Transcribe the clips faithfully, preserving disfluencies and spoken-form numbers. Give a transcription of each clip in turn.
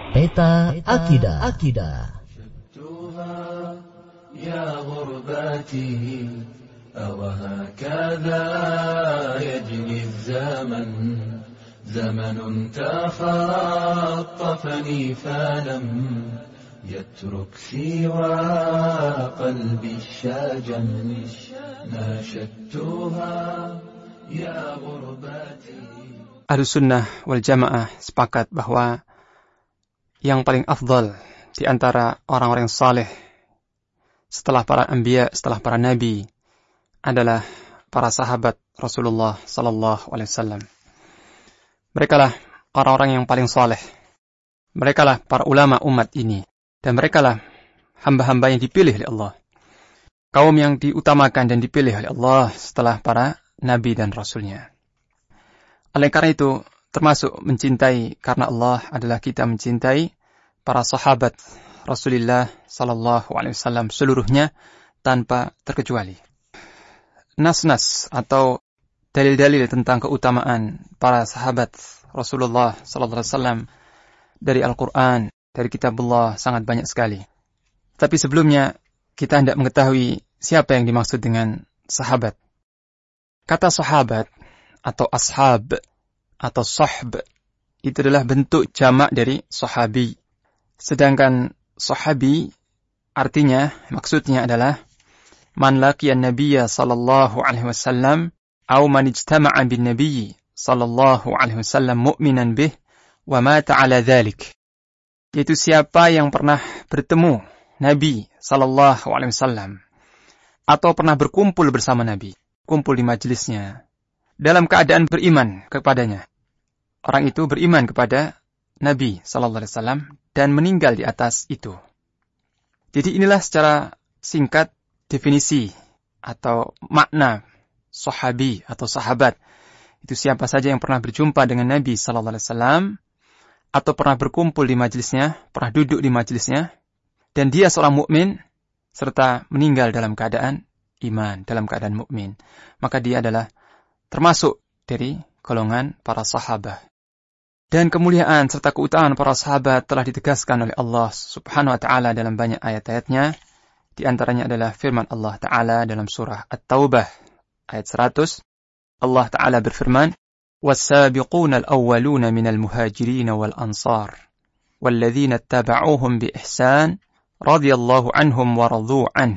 Peta Akidah. Akidah. يا غرباتي أوهكذا يجري الزمن زمن تخطفني فلم يترك سوى قلبي الشاجن ناشدتها يا غرباتي. Ahlus Sunnah wal Jamaah sepakat bahwa yang paling afdal di antara orang-orang saleh setelah para anbiya, setelah para nabi adalah para sahabat Rasulullah sallallahu alaihi wasallam. Merekalah orang-orang yang paling saleh. Merekalah para ulama umat ini dan merekalah hamba-hamba yang dipilih oleh Allah. Kaum yang diutamakan dan dipilih oleh Allah setelah para nabi dan rasulnya. Oleh karena itu, termasuk mencintai karena Allah adalah kita mencintai para sahabat Rasulullah sallallahu alaihi wasallam seluruhnya tanpa terkecuali. Nas-nas atau dalil-dalil tentang keutamaan para sahabat Rasulullah sallallahu alaihi wasallam dari Al-Qur'an, dari kitabullah sangat banyak sekali. Tapi sebelumnya kita hendak mengetahui siapa yang dimaksud dengan sahabat. Kata sahabat atau ashab atau sahb itu adalah bentuk jamak dari sahabi. Sedangkan sahabi artinya, maksudnya adalah man laqiyan nabiyya sallallahu alaihi wasallam aw man ijtama'a bin nabiyyi sallallahu alaihi wasallam mu'minan bih wa mata ala dzalik. Yaitu siapa yang pernah bertemu Nabi sallallahu alaihi wasallam atau pernah berkumpul bersama Nabi, kumpul di majelisnya dalam keadaan beriman kepadanya. Orang itu beriman kepada Nabi sallallahu alaihi wasallam dan meninggal di atas itu. Jadi inilah secara singkat definisi atau makna sahabi atau sahabat. Itu siapa saja yang pernah berjumpa dengan Nabi sallallahu alaihi wasallam atau pernah berkumpul di majelisnya, pernah duduk di majelisnya, dan dia seorang mukmin serta meninggal dalam keadaan iman, dalam keadaan mukmin. Maka dia adalah termasuk dari golongan para sahabat. Dan kemuliaan serta keutamaan para sahabat telah ditegaskan oleh Allah Subhanahu wa taala dalam banyak ayat-ayatnya. Di antaranya adalah firman Allah taala dalam surah At-Taubah ayat seratus. Allah taala berfirman, "Was-sabiquna al-awwaluna minal muhajirin wal ansar walladzina ittaba'uuhum bi ihsan radhiyallahu anhum wa radu an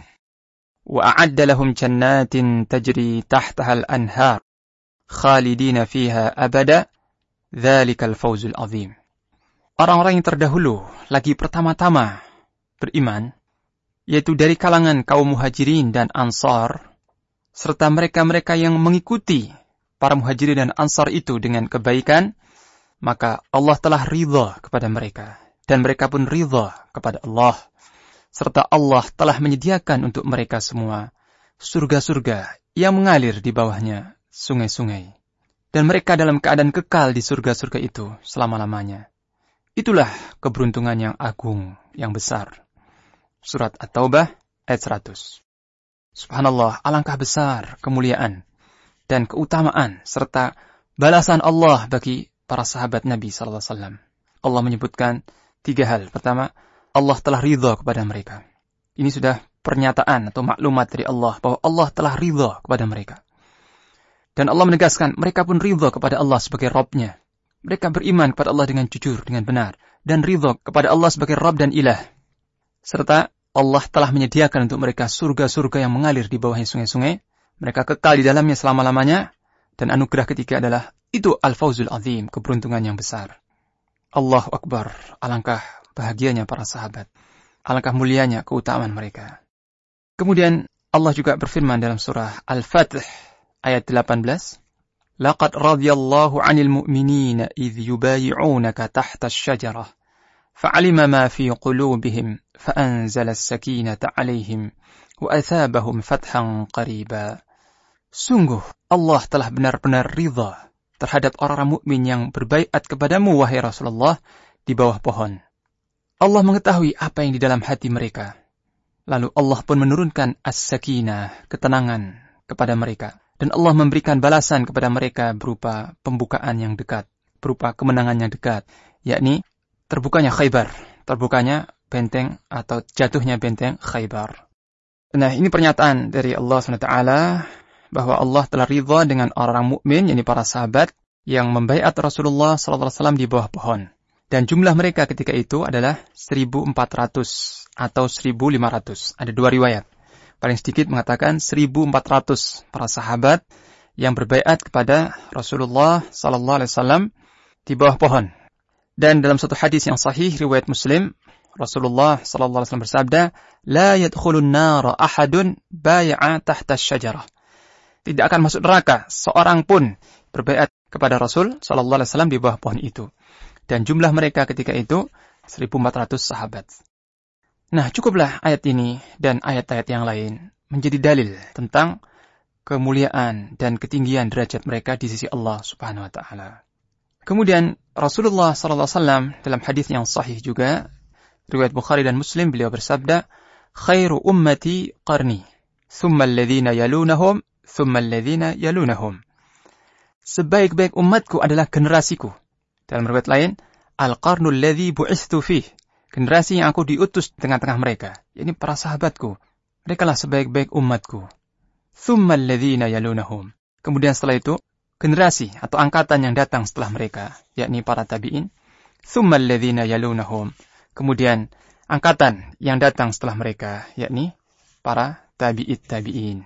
wa a'adda lahum jannatin tajri tahtaha al-anhar khalidina fiha abada." Dzalikal fawzul azim. Orang-orang yang terdahulu lagi pertama-tama beriman, yaitu dari kalangan kaum muhajirin dan ansar, serta mereka-mereka yang mengikuti para muhajirin dan ansar itu dengan kebaikan, maka Allah telah ridha kepada mereka, dan mereka pun ridha kepada Allah, serta Allah telah menyediakan untuk mereka semua surga-surga yang mengalir di bawahnya sungai-sungai. Dan mereka dalam keadaan kekal di surga-surga itu selama-lamanya. Itulah keberuntungan yang agung, yang besar. Surat At-Taubah ayat seratus. Subhanallah, alangkah besar kemuliaan dan keutamaan serta balasan Allah bagi para sahabat Nabi sallallahu alaihi wasallam. Allah menyebutkan tiga hal. Pertama, Allah telah ridha kepada mereka. Ini sudah pernyataan atau maklumat dari Allah bahwa Allah telah ridha kepada mereka. Dan Allah menegaskan, mereka pun ridha kepada Allah sebagai Rabb-Nya. Mereka beriman kepada Allah dengan jujur, dengan benar. Dan ridha kepada Allah sebagai Rabb dan Ilah. Serta Allah telah menyediakan untuk mereka surga-surga yang mengalir di bawahnya sungai-sungai. Mereka kekal di dalamnya selama-lamanya. Dan anugerah ketiga adalah, itu al-fawzul azim, keberuntungan yang besar. Allahu Akbar, alangkah bahagianya para sahabat. Alangkah mulianya keutamaan mereka. Kemudian Allah juga berfirman dalam surah Al-Fatih, ayat delapan belas, Laqad radiyallahu 'anil mu'minina idh yubayi'unaka tahta asy-syajarah fa'alima ma fi qulubihim fa'anzala as-sakinata 'alaihim wa athabahum fathan qariba. Sungguh Allah telah benar-benar ridha terhadap orang-orang mukmin yang berbaiat kepadamu wahai Rasulullah di bawah pohon. Allah mengetahui apa yang di dalam hati mereka. Lalu Allah pun menurunkan as-sakinah, ketenangan kepada mereka. Dan Allah memberikan balasan kepada mereka berupa pembukaan yang dekat, berupa kemenangan yang dekat, yakni terbukanya Khaybar, terbukanya benteng atau jatuhnya benteng Khaybar. Nah, ini pernyataan dari Allah subhanahu wa taala bahwa Allah telah ridha dengan orang mukmin, yakni para sahabat yang membaiat Rasulullah sallallahu alaihi wasallam di bawah pohon. Dan jumlah mereka ketika itu adalah seribu empat ratus atau seribu lima ratus. Ada dua riwayat. Paling sedikit mengatakan seribu empat ratus para sahabat yang berbaiat kepada Rasulullah sallallahu alaihi wasallam di bawah pohon. Dan dalam satu hadis yang sahih riwayat Muslim, Rasulullah sallallahu alaihi wasallam bersabda, "La yadkhulun nara ahadun bai'a tahta asy-syajarah." Tidak akan masuk neraka seorang pun berbaiat kepada Rasul sallallahu alaihi wasallam di bawah pohon itu. Dan jumlah mereka ketika itu seribu empat ratus sahabat. Nah, cukuplah ayat ini dan ayat-ayat yang lain menjadi dalil tentang kemuliaan dan ketinggian derajat mereka di sisi Allah Subhanahu wa taala. Kemudian Rasulullah sallallahu alaihi wasallam dalam hadis yang sahih juga riwayat Bukhari dan Muslim, beliau bersabda, "Khairu ummati qarni, thumma alladhina yalunahum, thumma alladhina yalunahum." Sebaik-baik umatku adalah generasiku. Dalam riwayat lain, "Al-qarnul ladzi bu'itstu fih." Generasi yang aku diutus di tengah-tengah mereka, yakni para sahabatku. Merekalah sebaik-baik umatku. Thumma alladhina yalunahum. Kemudian setelah itu, generasi atau angkatan yang datang setelah mereka, yakni para tabi'in. Thumma alladhina yalunahum. Kemudian angkatan yang datang setelah mereka, yakni para tabi'it tabi'in.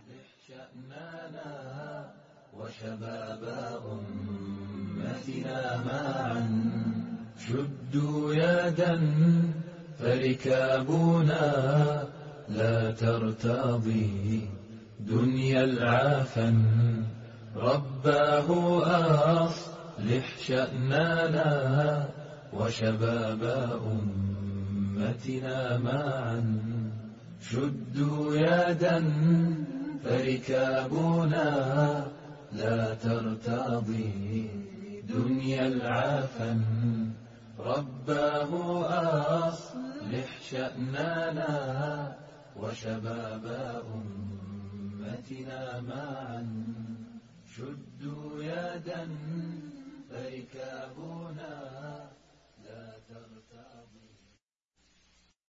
شدوا يدا فركابنا لا ترتضي دنيا العافن رباه أصلح شأننا وشباب أمتنا معا شدوا يدا فركابنا لا ترتضي دنيا العافن رباه أصلح شأننا وشباب أمتنا معا شدوا يدا فركابوا